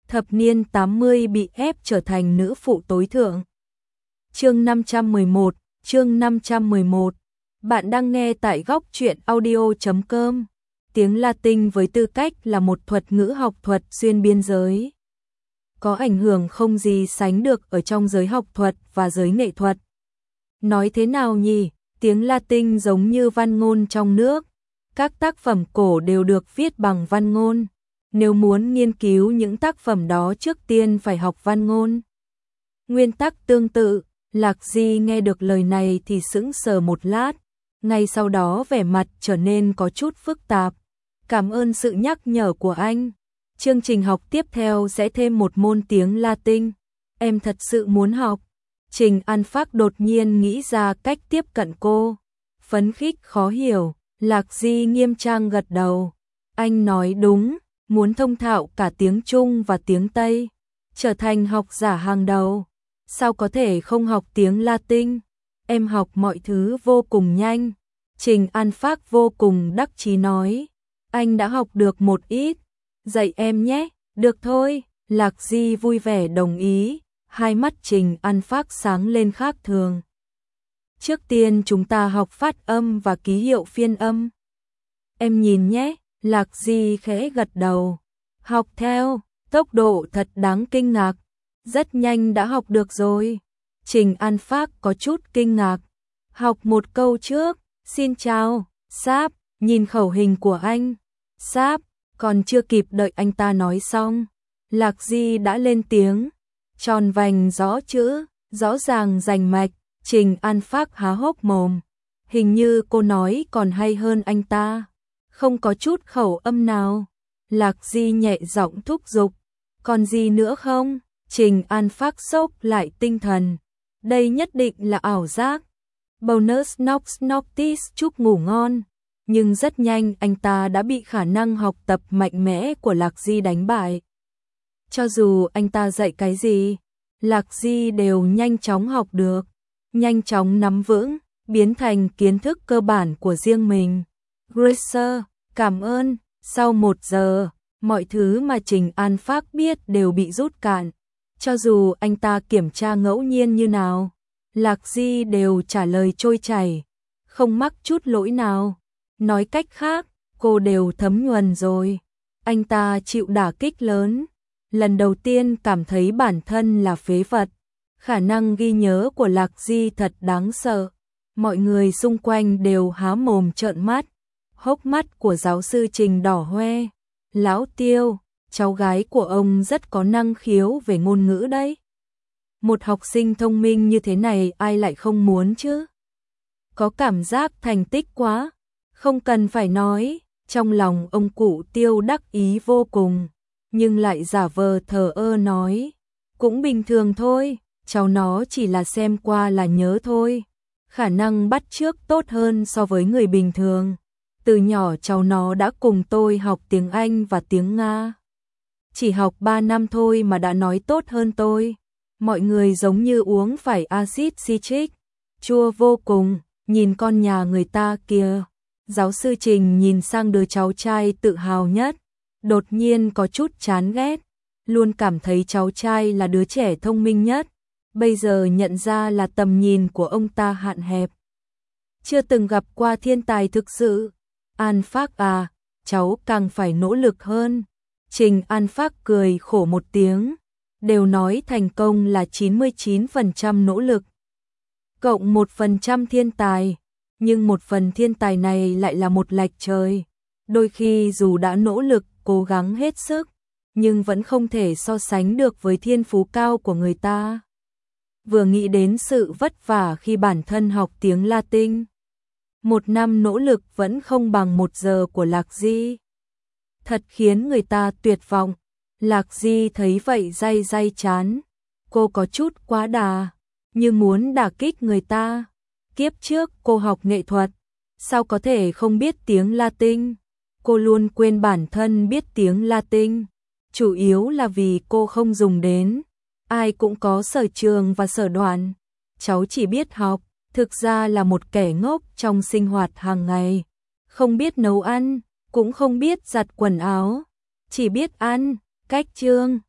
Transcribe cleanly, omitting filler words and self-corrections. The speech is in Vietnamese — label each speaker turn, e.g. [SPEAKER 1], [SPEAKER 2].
[SPEAKER 1] thập niên 80 bị ép trở thành nữ phụ tối thượng. Chương 511. Bạn đang nghe tại góc truyện audio.com. Tiếng Latin với tư cách là một thuật ngữ học thuật xuyên biên giới, có ảnh hưởng không gì sánh được ở trong giới học thuật và giới nghệ thuật. Nói thế nào nhỉ? Tiếng Latin giống như văn ngôn trong nước. Các tác phẩm cổ đều được viết bằng văn ngôn. Nếu muốn nghiên cứu những tác phẩm đó trước tiên phải học văn ngôn. Nguyên tắc tương tự, Lạc Di nghe được lời này thì sững sờ một lát, ngay sau đó vẻ mặt trở nên có chút phức tạp. Cảm ơn sự nhắc nhở của anh. Chương trình học tiếp theo sẽ thêm một môn tiếng Latin. Em thật sự muốn học. Trình An Phác đột nhiên nghĩ ra cách tiếp cận cô. Phấn khích khó hiểu, Lạc Di nghiêm trang gật đầu. Anh nói đúng, muốn thông thạo cả tiếng Trung và tiếng Tây, trở thành học giả hàng đầu. Sao có thể không học tiếng Latin? Em học mọi thứ vô cùng nhanh. Trình An Phác vô cùng đắc chí nói. Anh đã học được một ít. Dạy em nhé. Được thôi. Lạc Di vui vẻ đồng ý. Hai mắt Trình An Phác sáng lên khác thường. Trước tiên chúng ta học phát âm và ký hiệu phiên âm. Em nhìn nhé. Lạc Di khẽ gật đầu. Học theo, tốc độ thật đáng kinh ngạc. Rất nhanh đã học được rồi. Trình An Phác có chút kinh ngạc. Học một câu trước. Xin chào, Sáp, nhìn khẩu hình của anh. Sáp, còn chưa kịp đợi anh ta nói xong. Lạc Di đã lên tiếng. Tròn vành rõ chữ, rõ ràng rành mạch. Trình An Phác há hốc mồm. Hình như cô nói còn hay hơn anh ta. Không có chút khẩu âm nào. Lạc Di nhẹ giọng thúc giục. Còn gì nữa không? Trình An Phác sốc lại tinh thần. Đây nhất định là ảo giác. Bonus Nox Noctis chúc ngủ ngon. Nhưng rất nhanh anh ta đã bị khả năng học tập mạnh mẽ của Lạc Di đánh bại. Cho dù anh ta dạy cái gì, Lạc Di đều nhanh chóng học được, nhanh chóng nắm vững, biến thành kiến thức cơ bản của riêng mình. Gracer, cảm ơn. Sau 1 giờ, mọi thứ mà Trình An Phác biết đều bị rút cạn. Cho dù anh ta kiểm tra ngẫu nhiên như nào, Lạc Di đều trả lời trôi chảy, không mắc chút lỗi nào. Nói cách khác, cô đều thấm nhuần rồi. Anh ta chịu đả kích lớn. Lần đầu tiên cảm thấy bản thân là phế vật. Khả năng ghi nhớ của Lạc Di thật đáng sợ. Mọi người xung quanh đều há mồm trợn mắt. Hốc mắt của giáo sư Trình đỏ hoe. Lão Tiêu, cháu gái của ông rất có năng khiếu về ngôn ngữ đấy. Một học sinh thông minh như thế này ai lại không muốn chứ? Có cảm giác thành tích quá. Không cần phải nói, trong lòng ông cụ Tiêu đắc ý vô cùng, nhưng lại giả vờ thờ ơ nói. Cũng bình thường thôi, cháu nó chỉ là xem qua là nhớ thôi. Khả năng bắt chước tốt hơn so với người bình thường. Từ nhỏ cháu nó đã cùng tôi học tiếng Anh và tiếng Nga. Chỉ học 3 năm thôi mà đã nói tốt hơn tôi. Mọi người giống như uống phải axit citric, chua vô cùng, nhìn con nhà người ta kìa. Giáo sư Trình nhìn sang đứa cháu trai tự hào nhất, đột nhiên có chút chán ghét, luôn cảm thấy cháu trai là đứa trẻ thông minh nhất, bây giờ nhận ra là tầm nhìn của ông ta hạn hẹp. Chưa từng gặp qua thiên tài thực sự. An Phác à, cháu càng phải nỗ lực hơn. Trình An Phác cười khổ một tiếng, đều nói thành công là 99% nỗ lực, cộng 1% thiên tài. Nhưng một phần thiên tài này lại là một lệch trời. Đôi khi dù đã nỗ lực, cố gắng hết sức, nhưng vẫn không thể so sánh được với thiên phú cao của người ta. Vừa nghĩ đến sự vất vả khi bản thân học tiếng Latin. 1 năm nỗ lực vẫn không bằng 1 giờ của Lạc Di. Thật khiến người ta tuyệt vọng. Lạc Di thấy vậy day day chán. Cô có chút quá đà, như muốn đả kích người ta. Kiếp trước cô học nghệ thuật, sao có thể không biết tiếng Latin? Cô luôn quên bản thân biết tiếng Latin, chủ yếu là vì cô không dùng đến. Ai cũng có sở trường và sở đoạn. Cháu chỉ biết học, thực ra là một kẻ ngốc trong sinh hoạt hàng ngày. Không biết nấu ăn, cũng không biết giặt quần áo, chỉ biết ăn. Cách chương